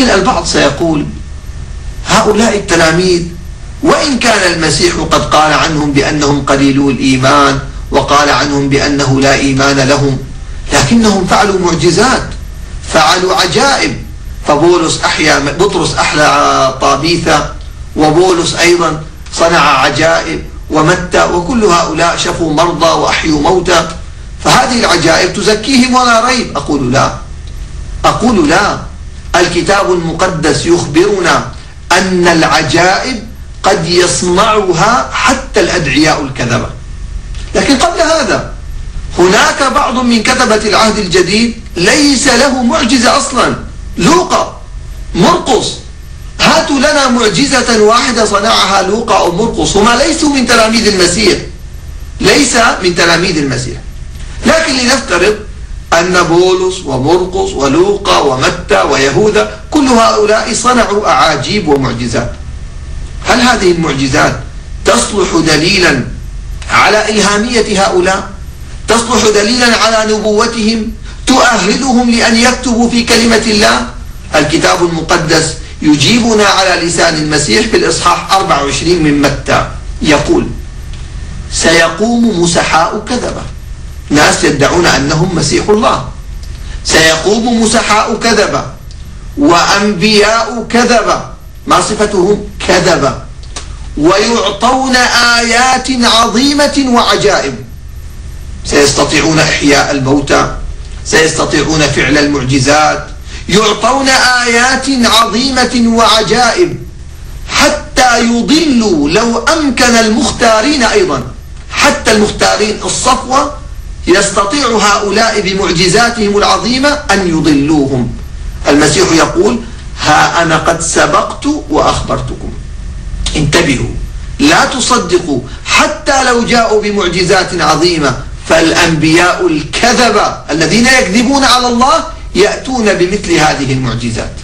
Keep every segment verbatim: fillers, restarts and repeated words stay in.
لكن البعض سيقول هؤلاء التلاميذ وإن كان المسيح قد قال عنهم بأنهم قليلو الإيمان وقال عنهم بأنه لا إيمان لهم، لكنهم فعلوا معجزات، فعلوا عجائب. فبولس أحيا بطرس أحيا طابيثة، وبولس أيضا صنع عجائب، ومتى، وكل هؤلاء شفوا مرضى وأحيوا موتى. فهذه العجائب تزكيهم ولا ريب. أقول لا، أقول لا. الكتاب المقدس يخبرنا أن العجائب قد يصنعها حتى الأدعياء الكذبة. لكن قبل هذا هناك بعض من كتبة العهد الجديد ليس له معجزة أصلا. لوقا، مرقس، هاتوا لنا معجزة واحدة صنعها لوقا أو مرقس. هما ليسوا من تلاميذ المسيح، ليس من تلاميذ المسيح. لكن لنفترض أن بولس ومرقس ولوقا ومتى ويهوذا كل هؤلاء صنعوا أعاجيب ومعجزات. هل هذه المعجزات تصلح دليلا على إلهامية هؤلاء؟ تصلح دليلا على نبوتهم؟ تؤهلهم لأن يكتبوا في كلمة الله؟ الكتاب المقدس يجيبنا على لسان المسيح في الإصحاح أربعة وعشرين من متى، يقول: سيقوم مسحاء كذبة، ناس يدعون أنهم مسيح الله، سيقوم مسحاء كذبة وأنبياء كذبة، ما صفتهم؟ كذبة، ويعطون آيات عظيمة وعجائب. سيستطيعون إحياء الموتى، سيستطيعون فعل المعجزات، يعطون آيات عظيمة وعجائب حتى يضلوا لو أمكن المختارين أيضا. حتى المختارين الصفوة يستطيع هؤلاء بمعجزاتهم العظيمة أن يضلوهم. المسيح يقول: ها أنا قد سبقت وأخبرتكم. انتبهوا، لا تصدقوا حتى لو جاءوا بمعجزات عظيمة، فالأنبياء الكذبة الذين يكذبون على الله يأتون بمثل هذه المعجزات.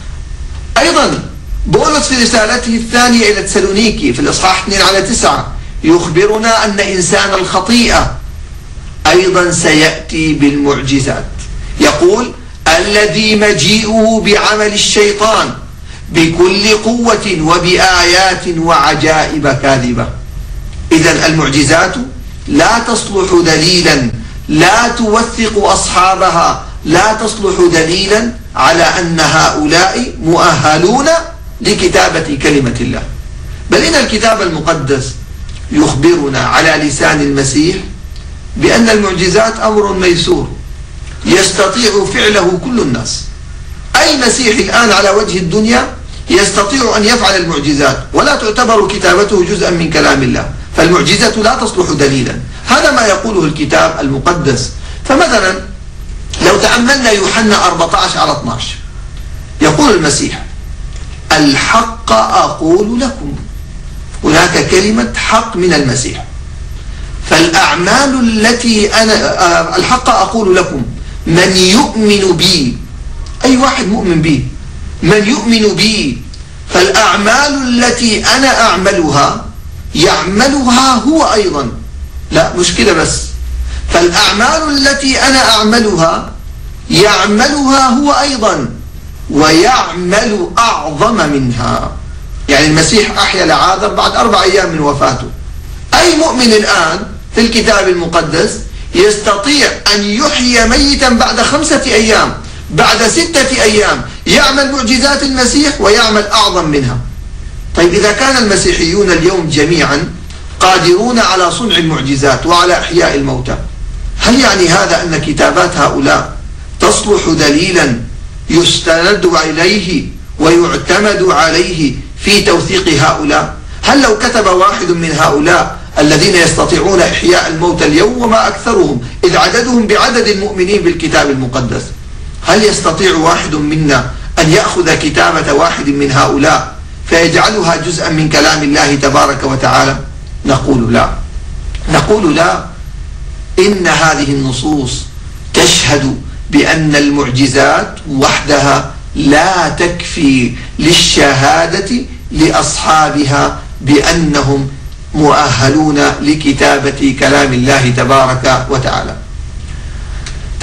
أيضا بولس في رسالته الثانية إلى تسالونيكي في الإصحاح اثنين على تسعة يخبرنا أن إنسان الخطيئة أيضا سيأتي بالمعجزات. يقول: الذي مجيئه بعمل الشيطان بكل قوة وبآيات وعجائب كاذبة. إذن المعجزات لا تصلح دليلا، لا توثق أصحابها، لا تصلح دليلا على أن هؤلاء مؤهلون لكتابة كلمة الله. بل إن الكتاب المقدس يخبرنا على لسان المسيح بأن المعجزات أمر ميسور يستطيع فعله كل الناس. أي مسيح الآن على وجه الدنيا يستطيع أن يفعل المعجزات، ولا تعتبر كتابته جزءا من كلام الله، فالمعجزة لا تصلح دليلا. هذا ما يقوله الكتاب المقدس. فمثلا لو تأملنا يوحنا أربعة عشر على اثني عشر، يقول المسيح: الحق أقول لكم. هناك كلمة حق من المسيح. فالأعمال التي أنا الحق أقول لكم، من يؤمن بي، أي واحد مؤمن بي، من يؤمن بي فالأعمال التي أنا أعملها يعملها هو أيضا. لا مشكلة، بس فالأعمال التي أنا أعملها يعملها هو أيضا ويعمل أعظم منها. يعني المسيح أحيا لعازر بعد أربع أيام من وفاته. أي مؤمن الآن في الكتاب المقدس يستطيع أن يحيي ميتا بعد خمسة أيام، بعد ستة أيام، يعمل معجزات المسيح ويعمل أعظم منها. طيب إذا كان المسيحيون اليوم جميعا قادرون على صنع المعجزات وعلى إحياء الموتى، هل يعني هذا أن كتابات هؤلاء تصلح دليلا يستند إليه ويعتمد عليه في توثيق هؤلاء؟ هل لو كتب واحد من هؤلاء الذين يستطيعون إحياء الموتى اليوم، وما أكثرهم إذ عددهم بعدد المؤمنين بالكتاب المقدس، هل يستطيع واحد منا أن يأخذ كتابة واحد من هؤلاء فيجعلها جزءا من كلام الله تبارك وتعالى؟ نقول لا، نقول لا. إن هذه النصوص تشهد بأن المعجزات وحدها لا تكفي للشهادة لأصحابها بأنهم مؤهلون لكتابة كلام الله تبارك وتعالى.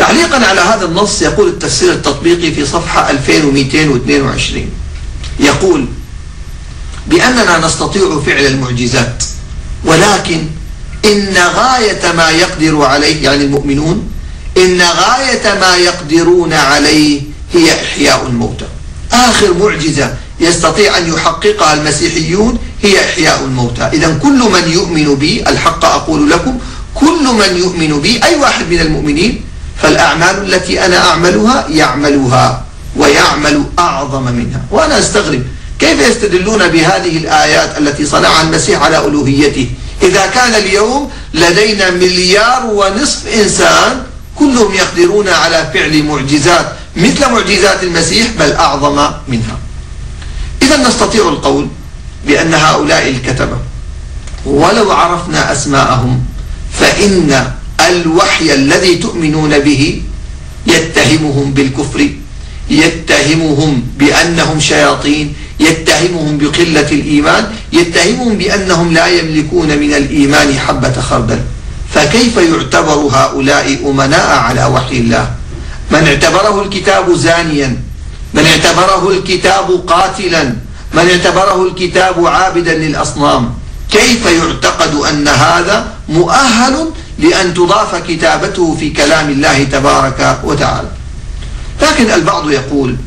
تعليقا على هذا النص يقول التفسير التطبيقي في صفحة ألفين ومئتين واثنين وعشرين، يقول بأننا نستطيع فعل المعجزات، ولكن إن غاية ما يقدر عليه يعني المؤمنون إن غاية ما يقدرون عليه هي إحياء الموتى. آخر معجزة يستطيع أن يحققها المسيحيون هي إحياء الموتى. إذن كل من يؤمن بي، الحق أقول لكم، كل من يؤمن بي أي واحد من المؤمنين، فالأعمال التي أنا أعملها يعملها ويعمل أعظم منها. وأنا أستغرب كيف يستدلون بهذه الآيات التي صنعها المسيح على ألوهيته إذا كان اليوم لدينا مليار ونصف إنسان كلهم يقدرون على فعل معجزات مثل معجزات المسيح بل أعظم منها. إذا نستطيع القول بأن هؤلاء الكتبة ولو عرفنا أسماءهم فإن الوحي الذي تؤمنون به يتهمهم بالكفر، يتهمهم بأنهم شياطين، يتهمهم بقلة الإيمان، يتهمهم بأنهم لا يملكون من الإيمان حبة خردل. فكيف يعتبر هؤلاء أمناء على وحي الله؟ من اعتبره الكتاب زانيا، من اعتبره الكتاب قاتلا، من اعتبره الكتاب عابدا للأصنام، كيف يعتقد أن هذا مؤهل لأن تضاف كتابته في كلام الله تبارك وتعالى؟ لكن البعض يقول